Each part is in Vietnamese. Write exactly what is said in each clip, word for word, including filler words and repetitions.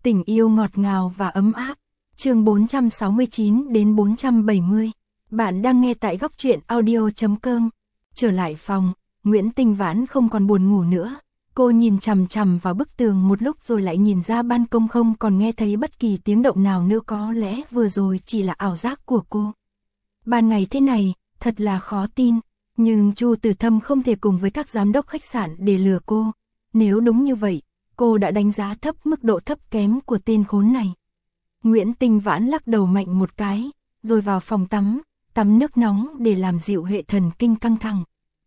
Tình yêu ngọt ngào và ấm áp. Chương bốn trăm sáu mươi chín đến bốn trăm bảy mươi. Bạn đang nghe tại góc truyện audio chấm com. Trở lại phòng, Nguyễn Tinh Vãn không còn buồn ngủ nữa. Cô nhìn chằm chằm vào bức tường một lúc rồi lại nhìn ra ban công, không còn nghe thấy bất kỳ tiếng động nào nữa, có lẽ vừa rồi chỉ là ảo giác của cô. Ban ngày thế này, thật là khó tin, nhưng Chu Từ Thâm không thể cùng với các giám đốc khách sạn để lừa cô. Nếu đúng như vậy, cô đã đánh giá thấp mức độ thấp kém của tên khốn này. Nguyễn Tinh Vãn lắc đầu mạnh một cái, rồi vào phòng tắm, tắm nước nóng để làm dịu hệ thần kinh căng thẳng.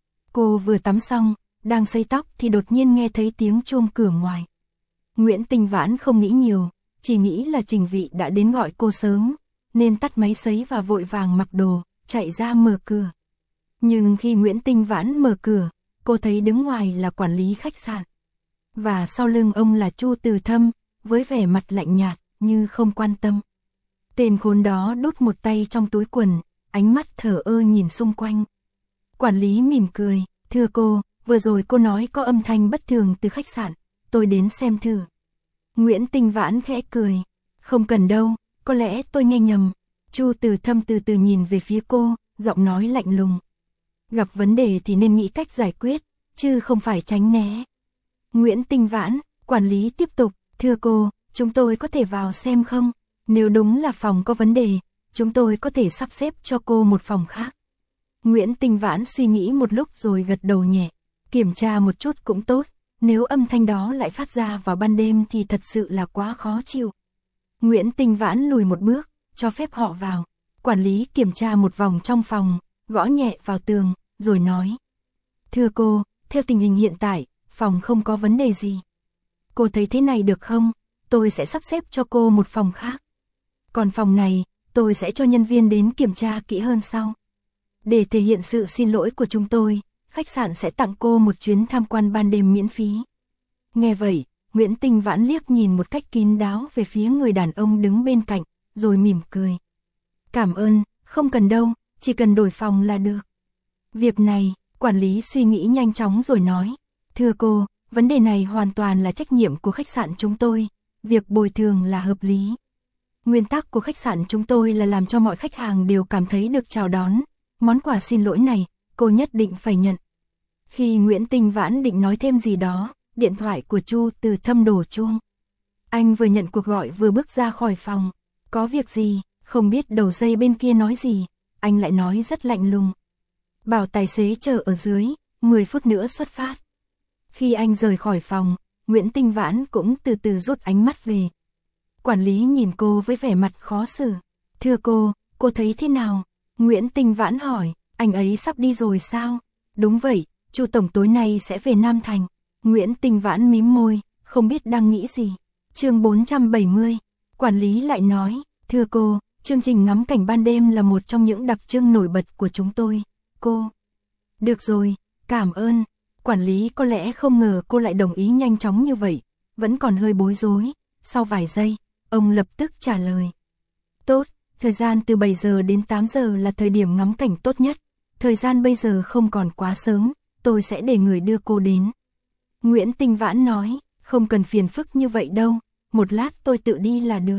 Cô vừa tắm xong, đang sấy tóc thì đột nhiên nghe thấy tiếng chuông cửa ngoài. Nguyễn Tinh Vãn không nghĩ nhiều, chỉ nghĩ là Trình Vị đã đến gọi cô sớm, nên tắt máy sấy và vội vàng mặc đồ, chạy ra mở cửa. Nhưng khi Nguyễn Tinh Vãn mở cửa, cô thấy đứng ngoài là quản lý khách sạn. Và sau lưng ông là Chu Từ Thâm, với vẻ mặt lạnh nhạt, như không quan tâm. Tên khốn đó đút một tay trong túi quần, ánh mắt thờ ơ nhìn xung quanh. Quản lý mỉm cười, thưa cô, vừa rồi cô nói có âm thanh bất thường từ khách sạn, tôi đến xem thử. Nguyễn Tinh Vãn khẽ cười, không cần đâu, có lẽ tôi nghe nhầm. Chu Từ Thâm từ từ nhìn về phía cô, giọng nói lạnh lùng. Gặp vấn đề thì nên nghĩ cách giải quyết, chứ không phải tránh né. Nguyễn Tinh Vãn, quản lý tiếp tục, thưa cô, chúng tôi có thể vào xem không? Nếu đúng là phòng có vấn đề, chúng tôi có thể sắp xếp cho cô một phòng khác. Nguyễn Tinh Vãn suy nghĩ một lúc rồi gật đầu nhẹ, kiểm tra một chút cũng tốt, nếu âm thanh đó lại phát ra vào ban đêm thì thật sự là quá khó chịu. Nguyễn Tinh Vãn lùi một bước, cho phép họ vào. Quản lý kiểm tra một vòng trong phòng, gõ nhẹ vào tường, rồi nói. Thưa cô, theo tình hình hiện tại, phòng không có vấn đề gì. Cô thấy thế này được không? Tôi sẽ sắp xếp cho cô một phòng khác. Còn phòng này, tôi sẽ cho nhân viên đến kiểm tra kỹ hơn sau. Để thể hiện sự xin lỗi của chúng tôi, khách sạn sẽ tặng cô một chuyến tham quan ban đêm miễn phí. Nghe vậy, Nguyễn Tinh Vãn liếc nhìn một cách kín đáo về phía người đàn ông đứng bên cạnh, rồi mỉm cười. Cảm ơn, không cần đâu, chỉ cần đổi phòng là được. Việc này, quản lý suy nghĩ nhanh chóng rồi nói. Thưa cô, vấn đề này hoàn toàn là trách nhiệm của khách sạn chúng tôi, việc bồi thường là hợp lý. Nguyên tắc của khách sạn chúng tôi là làm cho mọi khách hàng đều cảm thấy được chào đón. Món quà xin lỗi này, cô nhất định phải nhận. Khi Nguyễn Tinh Vãn định nói thêm gì đó, điện thoại của Chu Từ Thâm đổ chuông. Anh vừa nhận cuộc gọi vừa bước ra khỏi phòng. Có việc gì, không biết đầu dây bên kia nói gì, anh lại nói rất lạnh lùng. Bảo tài xế chờ ở dưới, mười phút nữa xuất phát. Khi anh rời khỏi phòng, Nguyễn Tinh Vãn cũng từ từ rút ánh mắt về. Quản lý nhìn cô với vẻ mặt khó xử. Thưa cô, cô thấy thế nào? Nguyễn Tinh Vãn hỏi, anh ấy sắp đi rồi sao? Đúng vậy, Chu tổng tối nay sẽ về Nam Thành. Nguyễn Tinh Vãn mím môi, không biết đang nghĩ gì. Chương bốn trăm bảy mươi. Quản lý lại nói, thưa cô, chương trình ngắm cảnh ban đêm là một trong những đặc trưng nổi bật của chúng tôi. Cô. Được rồi, cảm ơn. Quản lý có lẽ không ngờ cô lại đồng ý nhanh chóng như vậy, vẫn còn hơi bối rối. Sau vài giây, ông lập tức trả lời. Tốt, thời gian từ bảy giờ đến tám giờ là thời điểm ngắm cảnh tốt nhất. Thời gian bây giờ không còn quá sớm, tôi sẽ để người đưa cô đến. Nguyễn Tinh Vãn nói, không cần phiền phức như vậy đâu, một lát tôi tự đi là được.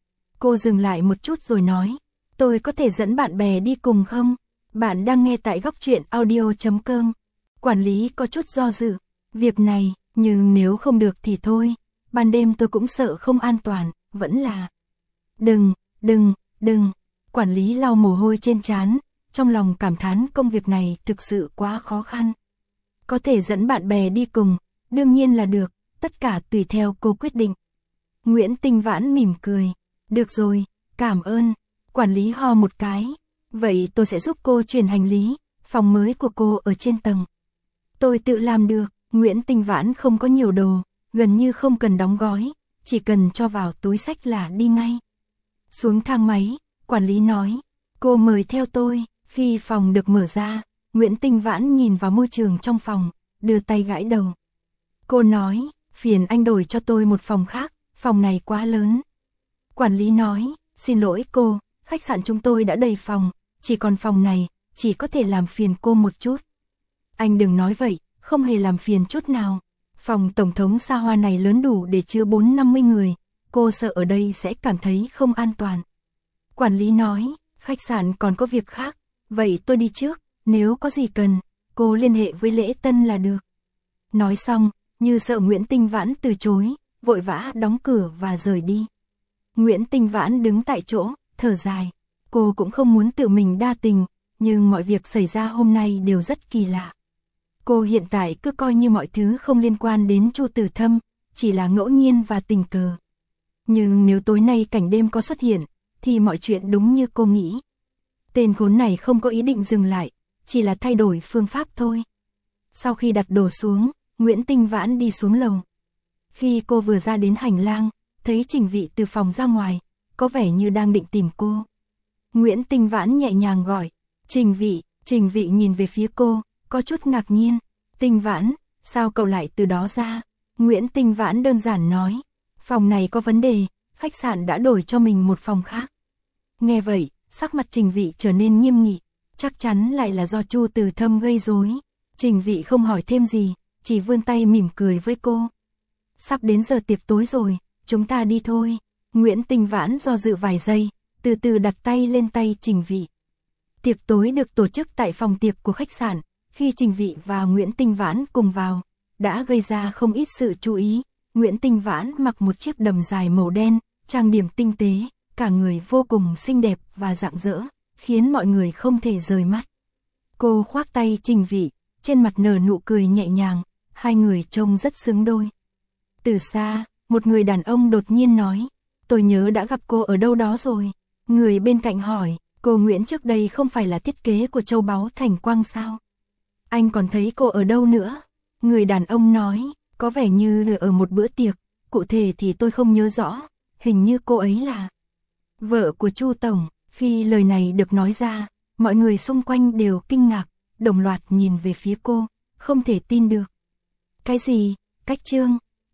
Cô dừng lại một chút rồi nói, tôi có thể dẫn bạn bè đi cùng không? Bạn đang nghe tại góc truyện audio chấm com. Quản lý có chút do dự, việc này, nhưng nếu không được thì thôi, ban đêm tôi cũng sợ không an toàn, vẫn là. Đừng, đừng, đừng, quản lý lau mồ hôi trên trán, trong lòng cảm thán công việc này thực sự quá khó khăn. Có thể dẫn bạn bè đi cùng, đương nhiên là được, tất cả tùy theo cô quyết định. Nguyễn Tinh Vãn mỉm cười, được rồi, cảm ơn, quản lý ho một cái, vậy tôi sẽ giúp cô chuyển hành lý, phòng mới của cô ở trên tầng. Tôi tự làm được, Nguyễn Tinh Vãn không có nhiều đồ, gần như không cần đóng gói, chỉ cần cho vào túi xách là đi ngay. Xuống thang máy, quản lý nói, cô mời theo tôi. Khi phòng được mở ra, Nguyễn Tinh Vãn nhìn vào môi trường trong phòng, đưa tay gãi đầu. Cô nói, phiền anh đổi cho tôi một phòng khác, phòng này quá lớn. Quản lý nói, xin lỗi cô, khách sạn chúng tôi đã đầy phòng, chỉ còn phòng này, chỉ có thể làm phiền cô một chút. Anh đừng nói vậy, không hề làm phiền chút nào. Phòng tổng thống xa hoa này lớn đủ để chứa bốn năm mươi người, cô sợ ở đây sẽ cảm thấy không an toàn. Quản lý nói, khách sạn còn có việc khác, vậy tôi đi trước, nếu có gì cần, cô liên hệ với Lễ Tân là được. Nói xong, như sợ Nguyễn Tinh Vãn từ chối, vội vã đóng cửa và rời đi. Nguyễn Tinh Vãn đứng tại chỗ, thở dài. Cô cũng không muốn tự mình đa tình, nhưng mọi việc xảy ra hôm nay đều rất kỳ lạ. Cô hiện tại cứ coi như mọi thứ không liên quan đến Chu Tử Thâm, chỉ là ngẫu nhiên và tình cờ. Nhưng nếu tối nay cảnh đêm có xuất hiện, thì mọi chuyện đúng như cô nghĩ. Tên khốn này không có ý định dừng lại, chỉ là thay đổi phương pháp thôi. Sau khi đặt đồ xuống, Nguyễn Tinh Vãn đi xuống lầu. Khi cô vừa ra đến hành lang, thấy Trình Vị từ phòng ra ngoài, có vẻ như đang định tìm cô. Nguyễn Tinh Vãn nhẹ nhàng gọi, Trình Vị, Trình Vị nhìn về phía cô, có chút ngạc nhiên. Tinh Vãn, sao cậu lại từ đó ra? Nguyễn Tinh Vãn đơn giản nói, phòng này có vấn đề, khách sạn đã đổi cho mình một phòng khác. Nghe vậy, sắc mặt Trình Vị trở nên nghiêm nghị, chắc chắn lại là do Chu Tử Thâm gây rối. Trình Vị không hỏi thêm gì, chỉ vươn tay mỉm cười với cô. Sắp đến giờ tiệc tối rồi, chúng ta đi thôi. Nguyễn Tinh Vãn do dự vài giây, từ từ đặt tay lên tay Trình Vị. Tiệc tối được tổ chức tại phòng tiệc của khách sạn, khi Trình Vị và Nguyễn Tinh Vãn cùng vào, đã gây ra không ít sự chú ý. Nguyễn Tinh Vãn mặc một chiếc đầm dài màu đen, trang điểm tinh tế, cả người vô cùng xinh đẹp và rạng rỡ, khiến mọi người không thể rời mắt. Cô khoác tay Trình Vị, trên mặt nở nụ cười nhẹ nhàng, hai người trông rất xứng đôi. Từ xa, một người đàn ông đột nhiên nói, tôi nhớ đã gặp cô ở đâu đó rồi. Người bên cạnh hỏi, cô Nguyễn trước đây không phải là thiết kế của Châu Báu Thành Quang sao? Anh còn thấy cô ở đâu nữa? Người đàn ông nói, có vẻ như ở một bữa tiệc, cụ thể thì tôi không nhớ rõ, hình như cô ấy là vợ của Chu Tổng. Khi lời này được nói ra, mọi người xung quanh đều kinh ngạc, đồng loạt nhìn về phía cô, không thể tin được. Cái gì? Cách Trương?